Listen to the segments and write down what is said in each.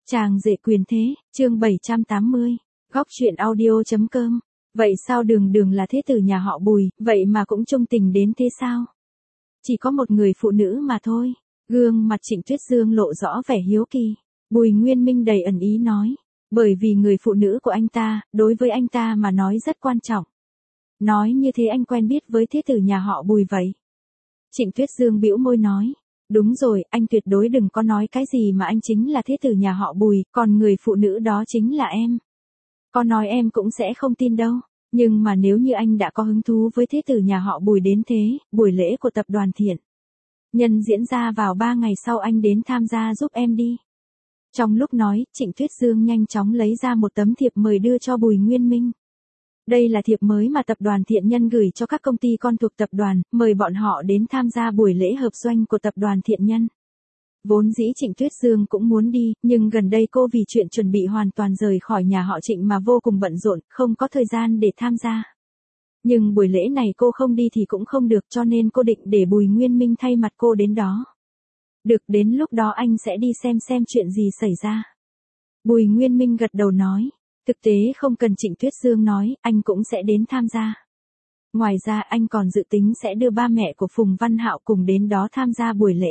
Chàng rể quyền thế, chương 780, góc truyện audio.com. Vậy sao Đường Đường là thế tử nhà họ Bùi, vậy mà cũng trung tình đến thế sao? Chỉ có một người phụ nữ mà thôi. Gương mặt Trịnh Tuyết Dương lộ rõ vẻ hiếu kỳ. Bùi Nguyên Minh đầy ẩn ý nói. Bởi vì người phụ nữ của anh ta, đối với anh ta mà nói rất quan trọng. Nói như thế anh quen biết với thế tử nhà họ Bùi vậy. Trịnh Tuyết Dương bĩu môi nói. Đúng rồi, anh tuyệt đối đừng có nói cái gì mà anh chính là thế tử nhà họ Bùi, còn người phụ nữ đó chính là em. Có nói em cũng sẽ không tin đâu. Nhưng mà nếu như anh đã có hứng thú với thế tử nhà họ Bùi đến thế, buổi lễ của tập đoàn Thiện Nhân diễn ra vào 3 ngày sau anh đến tham gia giúp em đi. Trong lúc nói, Trịnh Tuyết Dương nhanh chóng lấy ra một tấm thiệp mời đưa cho Bùi Nguyên Minh. Đây là thiệp mới mà tập đoàn Thiện Nhân gửi cho các công ty con thuộc tập đoàn, mời bọn họ đến tham gia buổi lễ hợp doanh của tập đoàn Thiện Nhân. Vốn dĩ Trịnh Tuyết Dương cũng muốn đi, nhưng gần đây cô vì chuyện chuẩn bị hoàn toàn rời khỏi nhà họ Trịnh mà vô cùng bận rộn, không có thời gian để tham gia. Nhưng buổi lễ này cô không đi thì cũng không được, cho nên cô định để Bùi Nguyên Minh thay mặt cô đến đó. Được, đến lúc đó anh sẽ đi xem chuyện gì xảy ra. Bùi Nguyên Minh gật đầu nói. Thực tế không cần Trịnh Tuyết Dương nói, anh cũng sẽ đến tham gia. Ngoài ra anh còn dự tính sẽ đưa ba mẹ của Phùng Văn Hạo cùng đến đó tham gia buổi lễ.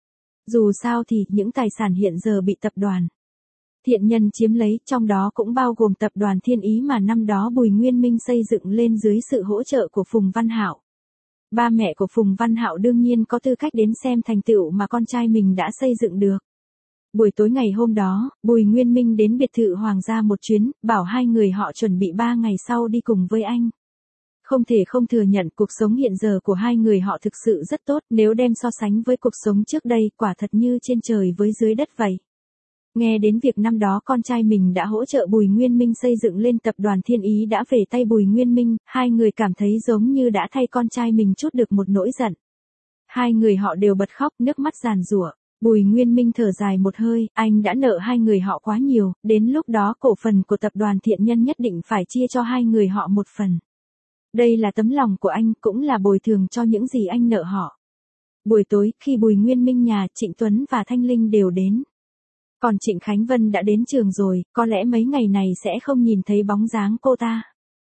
Dù sao thì những tài sản hiện giờ bị tập đoàn Thiện Nhân chiếm lấy, trong đó cũng bao gồm tập đoàn Thiên Ý mà năm đó Bùi Nguyên Minh xây dựng lên dưới sự hỗ trợ của Phùng Văn Hạo. Ba mẹ của Phùng Văn Hạo đương nhiên có tư cách đến xem thành tựu mà con trai mình đã xây dựng được. Buổi tối ngày hôm đó, Bùi Nguyên Minh đến biệt thự Hoàng gia một chuyến, bảo hai người họ chuẩn bị 3 ngày sau đi cùng với anh. Không thể không thừa nhận cuộc sống hiện giờ của hai người họ thực sự rất tốt, nếu đem so sánh với cuộc sống trước đây, quả thật như trên trời với dưới đất vậy. Nghe đến việc năm đó con trai mình đã hỗ trợ Bùi Nguyên Minh xây dựng lên tập đoàn Thiên Ý đã về tay Bùi Nguyên Minh, hai người cảm thấy giống như đã thay con trai mình trút được một nỗi giận. Hai người họ đều bật khóc, nước mắt giàn giụa. Bùi Nguyên Minh thở dài một hơi, anh đã nợ hai người họ quá nhiều, đến lúc đó cổ phần của tập đoàn Thiện Nhân nhất định phải chia cho hai người họ một phần. Đây là tấm lòng của anh, cũng là bồi thường cho những gì anh nợ họ. Buổi tối, khi Bùi Nguyên Minh nhà, Trịnh Tuấn và Thanh Linh đều đến. Còn Trịnh Khánh Vân đã đến trường rồi, có lẽ mấy ngày này sẽ không nhìn thấy bóng dáng cô ta.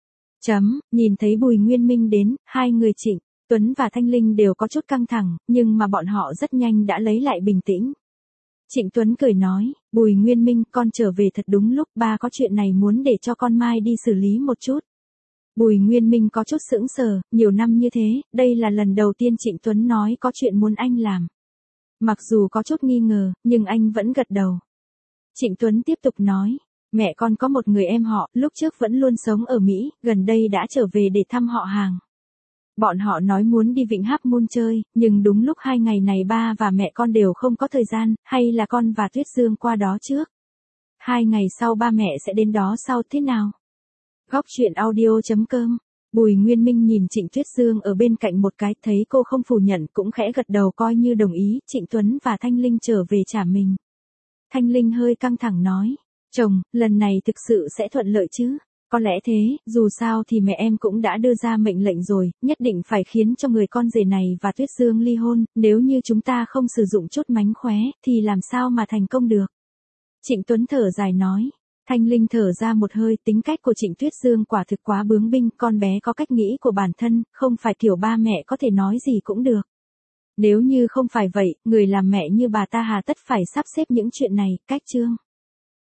Nhìn thấy Bùi Nguyên Minh đến, hai người Trịnh Tuấn và Thanh Linh đều có chút căng thẳng, nhưng mà bọn họ rất nhanh đã lấy lại bình tĩnh. Trịnh Tuấn cười nói, Bùi Nguyên Minh, con trở về thật đúng lúc, ba có chuyện này muốn để cho con mai đi xử lý một chút. Bùi Nguyên Minh có chút sững sờ, nhiều năm như thế, đây là lần đầu tiên Trịnh Tuấn nói có chuyện muốn anh làm. Mặc dù có chút nghi ngờ, nhưng anh vẫn gật đầu. Trịnh Tuấn tiếp tục nói, mẹ con có một người em họ, lúc trước vẫn luôn sống ở Mỹ, gần đây đã trở về để thăm họ hàng. Bọn họ nói muốn đi Vịnh Háp Moon chơi, nhưng đúng lúc 2 ngày này ba và mẹ con đều không có thời gian, hay là con và Tuyết Dương qua đó trước. 2 ngày sau ba mẹ sẽ đến đó sau, thế nào? Góc truyện audio.com. Bùi Nguyên Minh nhìn Trịnh Tuyết Dương ở bên cạnh một cái, thấy cô không phủ nhận cũng khẽ gật đầu coi như đồng ý. Trịnh Tuấn và Thanh Linh trở về trả mình. Thanh Linh hơi căng thẳng nói, chồng, lần này thực sự sẽ thuận lợi chứ? Có lẽ thế, dù sao thì mẹ em cũng đã đưa ra mệnh lệnh rồi, nhất định phải khiến cho người con rể này và Tuyết Dương ly hôn, nếu như chúng ta không sử dụng chút mánh khóe, thì làm sao mà thành công được? Trịnh Tuấn thở dài nói. Thanh Linh thở ra một hơi, tính cách của Trịnh Tuyết Dương quả thực quá bướng binh, con bé có cách nghĩ của bản thân, không phải kiểu ba mẹ có thể nói gì cũng được. Nếu như không phải vậy, người làm mẹ như bà ta hà tất phải sắp xếp những chuyện này, cách chương.